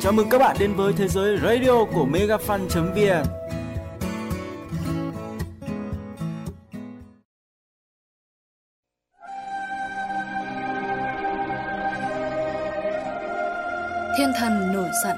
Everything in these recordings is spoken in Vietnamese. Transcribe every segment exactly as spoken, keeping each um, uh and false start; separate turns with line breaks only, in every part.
Chào mừng các bạn đến với thế giới radio của megafan chấm vn.
Thiên thần nổi giận.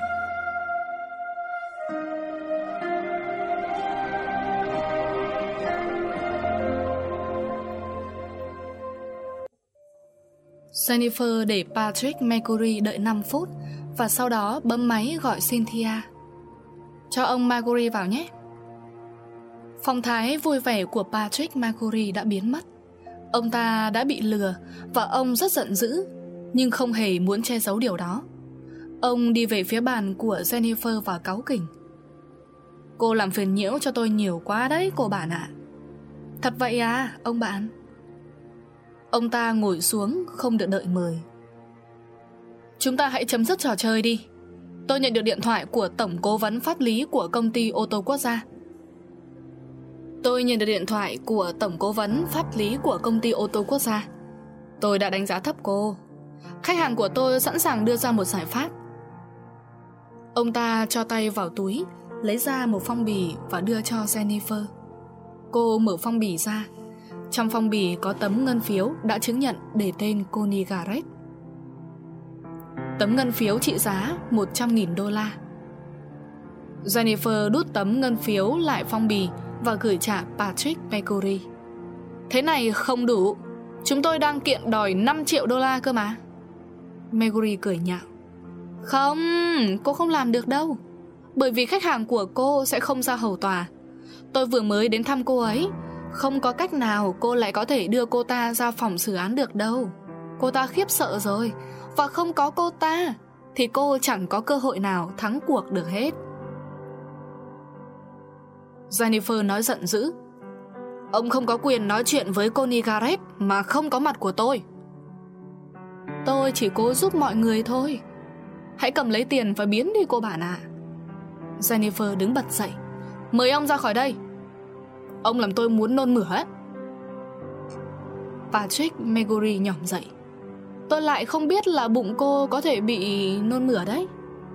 Jennifer để Patrick Mercury đợi năm phút và sau đó bấm máy gọi Cynthia. Cho ông Mercury vào nhé. Phong thái vui vẻ của Patrick Mercury đã biến mất. Ông ta đã bị lừa và ông rất giận dữ, nhưng không hề muốn che giấu điều đó. Ông đi về phía bàn của Jennifer và cáu kỉnh. Cô làm phiền nhiễu cho tôi nhiều quá đấy cô bạn ạ. Thật vậy à ông bạn? Ông ta ngồi xuống không được đợi mời. Chúng ta hãy chấm dứt trò chơi đi. Tôi nhận được điện thoại của tổng cố vấn pháp lý của công ty ô tô quốc gia. Tôi nhận được điện thoại của tổng cố vấn pháp lý của công ty ô tô quốc gia. Tôi đã đánh giá thấp cô. Khách hàng của tôi sẵn sàng đưa ra một giải pháp. Ông ta cho tay vào túi, lấy ra một phong bì và đưa cho Jennifer. Cô mở phong bì ra. Trong phong bì có tấm ngân phiếu đã chứng nhận để tên Connie Garrett. Tấm ngân phiếu trị giá một trăm nghìn đô la. Jennifer đút tấm ngân phiếu lại phong bì và gửi trả Patrick Mercury. Thế này không đủ. Chúng tôi đang kiện đòi năm triệu đô la cơ mà. Mercury cười nhạo. Không, cô không làm được đâu. Bởi vì khách hàng của cô sẽ không ra hầu tòa. Tôi vừa mới đến thăm cô ấy. Không có cách nào cô lại có thể đưa cô ta ra phòng xử án được đâu. Cô ta khiếp sợ rồi. Và không có cô ta thì cô chẳng có cơ hội nào thắng cuộc được hết. Jennifer nói giận dữ. Ông không có quyền nói chuyện với Connie Garrett mà không có mặt của tôi. Tôi chỉ cố giúp mọi người thôi. Hãy cầm lấy tiền và biến đi cô bạn ạ. Jennifer đứng bật dậy. Mời ông ra khỏi đây. Ông làm tôi muốn nôn mửa ấy. Patrick Mercury nhỏm dậy. Tôi lại không biết là bụng cô có thể bị nôn mửa đấy.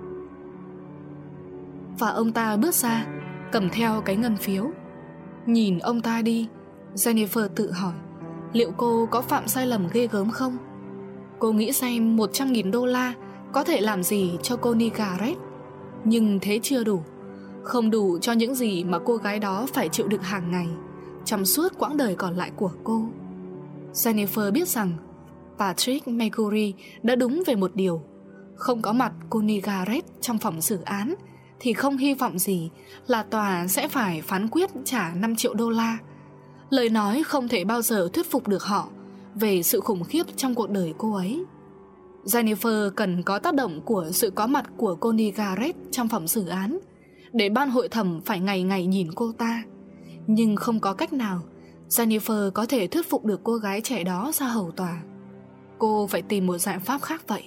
Và ông ta bước ra, cầm theo cái ngân phiếu. Nhìn ông ta đi, Jennifer tự hỏi liệu cô có phạm sai lầm ghê gớm không. Cô nghĩ xem một trăm nghìn đô la có thể làm gì cho Connie Garrett. Nhưng thế chưa đủ. Không đủ cho những gì mà cô gái đó phải chịu đựng hàng ngày trong suốt quãng đời còn lại của cô. Jennifer biết rằng Patrick Mercury đã đúng về một điều. Không có mặt Connie Garrett trong phòng xử án thì không hy vọng gì là tòa sẽ phải phán quyết trả năm triệu đô la. Lời nói không thể bao giờ thuyết phục được họ về sự khủng khiếp trong cuộc đời cô ấy. Jennifer cần có tác động của sự có mặt của Connie Garrett trong phòng xử án để ban hội thẩm phải ngày ngày nhìn cô ta. Nhưng không có cách nào Jennifer có thể thuyết phục được cô gái trẻ đó ra hầu tòa. Cô phải tìm một giải pháp khác vậy.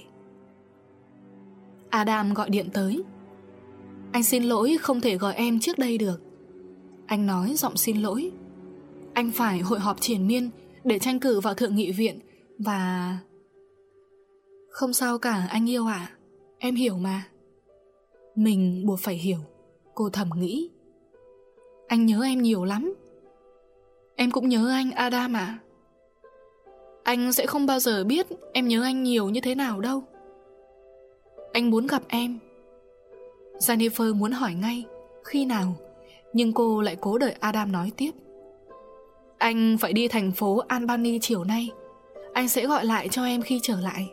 Adam gọi điện tới. Anh xin lỗi không thể gọi em trước đây được. Anh nói giọng xin lỗi. Anh phải hội họp triền miên để tranh cử vào thượng nghị viện. Và... Không sao cả anh yêu ạ. À. Em hiểu mà. Mình buộc phải hiểu. Cô thầm nghĩ. Anh nhớ em nhiều lắm. Em cũng nhớ anh Adam ạ. À. Anh sẽ không bao giờ biết em nhớ anh nhiều như thế nào đâu. Anh muốn gặp em. Jennifer muốn hỏi ngay khi nào, nhưng cô lại cố đợi Adam nói tiếp. Anh phải đi thành phố Albany chiều nay. Anh sẽ gọi lại cho em khi trở lại.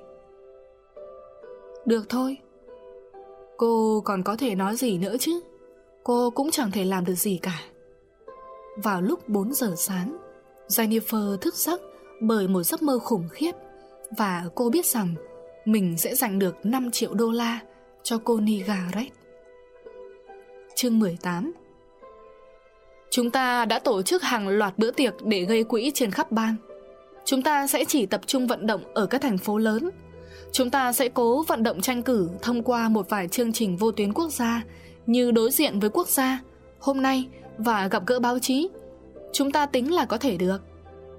Được thôi. Cô còn có thể nói gì nữa chứ. Cô cũng chẳng thể làm được gì cả. Vào lúc bốn giờ sáng, Jennifer thức giấc bởi một giấc mơ khủng khiếp. Và cô biết rằng mình sẽ giành được năm triệu đô la cho Connie Garrett. Chương mười tám. Chúng ta đã tổ chức hàng loạt bữa tiệc để gây quỹ trên khắp bang. Chúng ta sẽ chỉ tập trung vận động ở các thành phố lớn. Chúng ta sẽ cố vận động tranh cử thông qua một vài chương trình vô tuyến quốc gia như đối diện với quốc gia, hôm nay và gặp gỡ báo chí. Chúng ta tính là có thể được.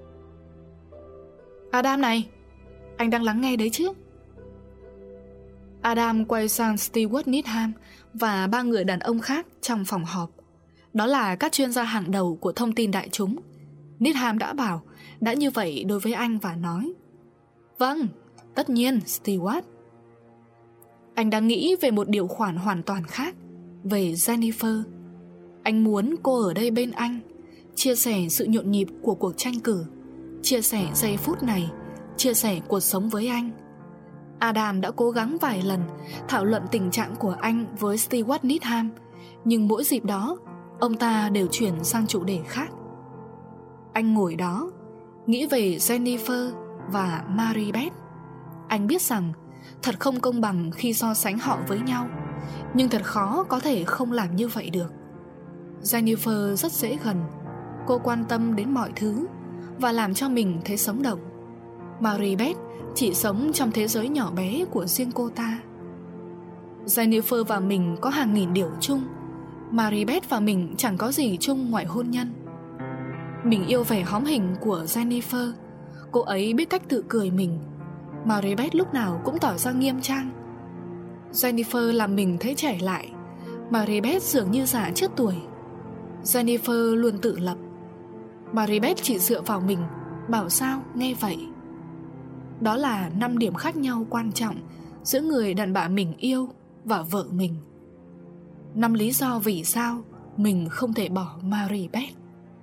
Adam này, anh đang lắng nghe đấy chứ? Adam quay sang Stewart Needham và ba người đàn ông khác trong phòng họp. Đó là các chuyên gia hàng đầu của thông tin đại chúng. Needham đã bảo đã như vậy đối với anh và nói: "Vâng, tất nhiên, Stewart." Anh đang nghĩ về một điều khoản hoàn toàn khác, về Jennifer. Anh muốn cô ở đây bên anh, chia sẻ sự nhộn nhịp của cuộc tranh cử, chia sẻ giây phút này, chia sẻ cuộc sống với anh. Adam đã cố gắng vài lần thảo luận tình trạng của anh với Stewart Needham, nhưng mỗi dịp đó ông ta đều chuyển sang chủ đề khác. Anh ngồi đó, nghĩ về Jennifer và Maribeth. Anh biết rằng thật không công bằng khi so sánh họ với nhau, nhưng thật khó có thể không làm như vậy được. Jennifer rất dễ gần, cô quan tâm đến mọi thứ và làm cho mình thấy sống động. Maribeth chỉ sống trong thế giới nhỏ bé của riêng cô ta. Jennifer và mình có hàng nghìn điều chung. Maribeth và mình chẳng có gì chung ngoài hôn nhân. Mình yêu vẻ hóm hình của Jennifer. Cô ấy biết cách tự cười mình. Maribeth lúc nào cũng tỏ ra nghiêm trang. Jennifer làm mình thấy trẻ lại. Maribeth dường như già trước tuổi. Jennifer luôn tự lập. Maribeth chỉ dựa vào mình, bảo sao nghe vậy. Đó là năm điểm khác nhau quan trọng giữa người đàn bà mình yêu và vợ mình. Năm lý do vì sao mình không thể bỏ Maribeth.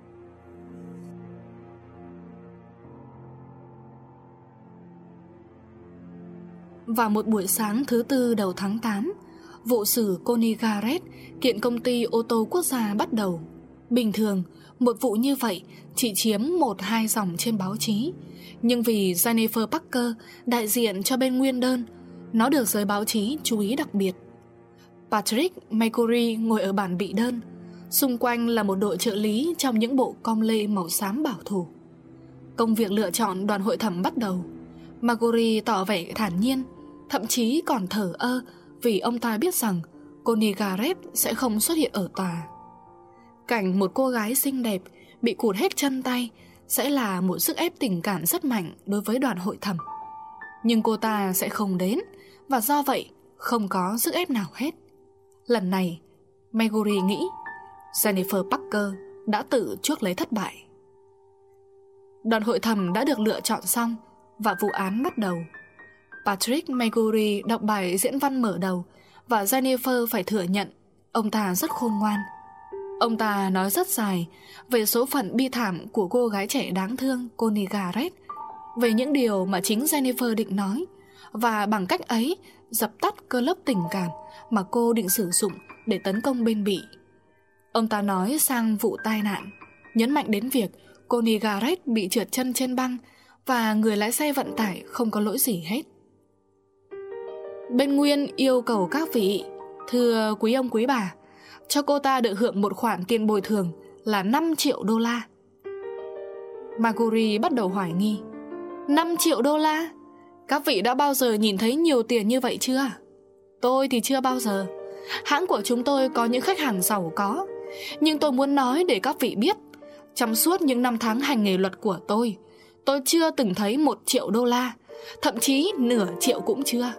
Vào một buổi sáng thứ tư đầu tháng tám, vụ xử Connie Garrett kiện công ty ô tô quốc gia bắt đầu. Bình thường, một vụ như vậy chỉ chiếm một hai dòng trên báo chí, nhưng vì Jennifer Parker đại diện cho bên nguyên đơn, nó được giới báo chí chú ý đặc biệt. Patrick McGorry ngồi ở bàn bị đơn. Xung quanh là một đội trợ lý trong những bộ com lê màu xám bảo thủ. Công việc lựa chọn đoàn hội thẩm bắt đầu. McGorry tỏ vẻ thản nhiên, thậm chí còn thờ ơ, vì ông ta biết rằng Connie Garrett sẽ không xuất hiện ở tòa. Cảnh một cô gái xinh đẹp bị cụt hết chân tay sẽ là một sức ép tình cảm rất mạnh đối với đoàn hội thẩm. Nhưng cô ta sẽ không đến, và do vậy không có sức ép nào hết. Lần này, McGorry nghĩ Jennifer Parker đã tự chuốc lấy thất bại. Đoàn hội thẩm đã được lựa chọn xong và vụ án bắt đầu. Patrick McGorry đọc bài diễn văn mở đầu và Jennifer phải thừa nhận ông ta rất khôn ngoan. Ông ta nói rất dài về số phận bi thảm của cô gái trẻ đáng thương Connie Garrett, về những điều mà chính Jennifer định nói, và bằng cách ấy dập tắt cơn lốc tình cảm mà cô định sử dụng để tấn công bên bị. Ông ta nói sang vụ tai nạn, nhấn mạnh đến việc Connie Garrett bị trượt chân trên băng và người lái xe vận tải không có lỗi gì hết. Bên nguyên yêu cầu các vị, thưa quý ông quý bà, cho cô ta được hưởng một khoản tiền bồi thường là năm triệu đô la. McGorry bắt đầu hoài nghi. năm triệu đô la? Các vị đã bao giờ nhìn thấy nhiều tiền như vậy chưa? Tôi thì chưa bao giờ. Hãng của chúng tôi có những khách hàng giàu có. Nhưng tôi muốn nói để các vị biết, trong suốt những năm tháng hành nghề luật của tôi, tôi chưa từng thấy một triệu đô la, thậm chí nửa triệu cũng chưa.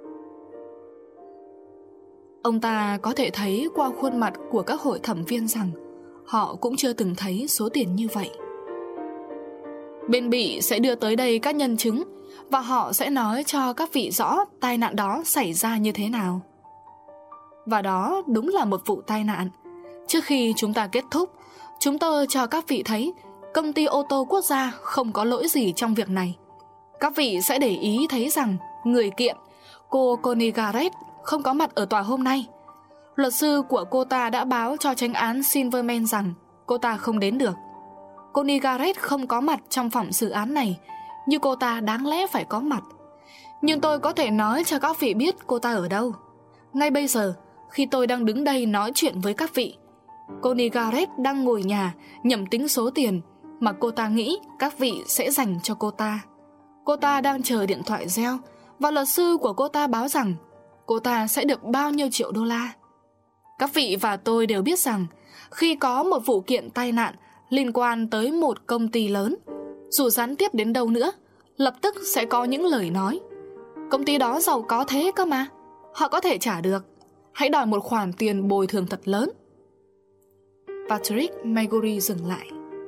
Ông ta có thể thấy qua khuôn mặt của các hội thẩm viên rằng họ cũng chưa từng thấy số tiền như vậy. Bên bị sẽ đưa tới đây các nhân chứng và họ sẽ nói cho các vị rõ tai nạn đó xảy ra như thế nào. Và đó đúng là một vụ tai nạn. Trước khi chúng ta kết thúc, chúng tôi cho các vị thấy công ty ô tô quốc gia không có lỗi gì trong việc này. Các vị sẽ để ý thấy rằng người kiện, cô Connie Garrett, không có mặt ở tòa hôm nay. Luật sư của cô ta đã báo cho chánh án Silverman rằng cô ta không đến được. Connie Garrett không có mặt trong phòng xử án này như cô ta đáng lẽ phải có mặt. Nhưng tôi có thể nói cho các vị biết cô ta ở đâu. Ngay bây giờ, khi tôi đang đứng đây nói chuyện với các vị, Connie Garrett đang ngồi nhà nhẩm tính số tiền mà cô ta nghĩ các vị sẽ dành cho cô ta. Cô ta đang chờ điện thoại reo và luật sư của cô ta báo rằng cô ta sẽ được bao nhiêu triệu đô la. Các vị và tôi đều biết rằng khi có một vụ kiện tai nạn liên quan tới một công ty lớn, dù gián tiếp đến đâu nữa, lập tức sẽ có những lời nói: công ty đó giàu có thế cơ mà, Họ có thể trả được. Hãy đòi một khoản tiền bồi thường thật lớn. Patrick Maybury dừng lại.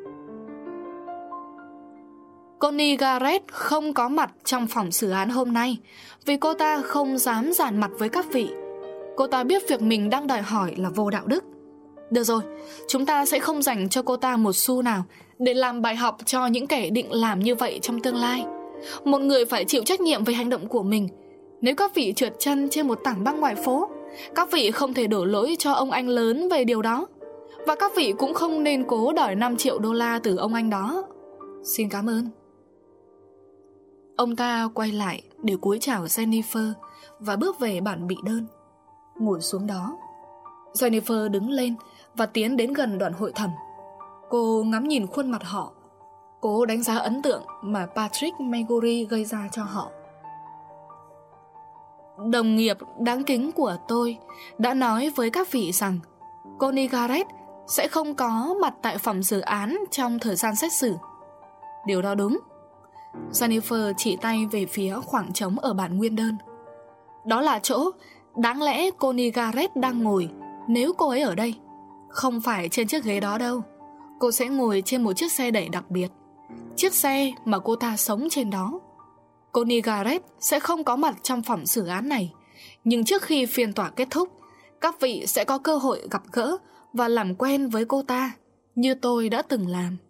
Connie Garrett không có mặt trong phòng xử án hôm nay vì cô ta không dám dàn mặt với các vị. Cô ta biết việc mình đang đòi hỏi là vô đạo đức. Được rồi, chúng ta sẽ không dành cho cô ta một xu nào để làm bài học cho những kẻ định làm như vậy trong tương lai. Một người phải chịu trách nhiệm về hành động của mình. Nếu các vị trượt chân trên một tảng băng ngoài phố, các vị không thể đổ lỗi cho ông anh lớn về điều đó. Và các vị cũng không nên cố đòi năm triệu đô la từ ông anh đó. Xin cảm ơn. Ông ta quay lại để cúi chào Jennifer và bước về bản bị đơn. Ngồi xuống đó. Jennifer đứng lên và tiến đến gần đoàn hội thẩm. Cô ngắm nhìn khuôn mặt họ. Cô đánh giá ấn tượng mà Patrick Maybury gây ra cho họ. Đồng nghiệp đáng kính của tôi đã nói với các vị rằng Connie Garrett sẽ không có mặt tại phòng xử án trong thời gian xét xử. Điều đó đúng. Jennifer chỉ tay về phía khoảng trống ở bản nguyên đơn. Đó là chỗ đáng lẽ Connie Garrett đang ngồi nếu cô ấy ở đây. Không phải trên chiếc ghế đó đâu. Cô sẽ ngồi trên một chiếc xe đẩy đặc biệt, chiếc xe mà cô ta sống trên đó. Connie Garrett sẽ không có mặt trong phòng xử án này, nhưng trước khi phiên tòa kết thúc, các vị sẽ có cơ hội gặp gỡ và làm quen với cô ta như tôi đã từng làm.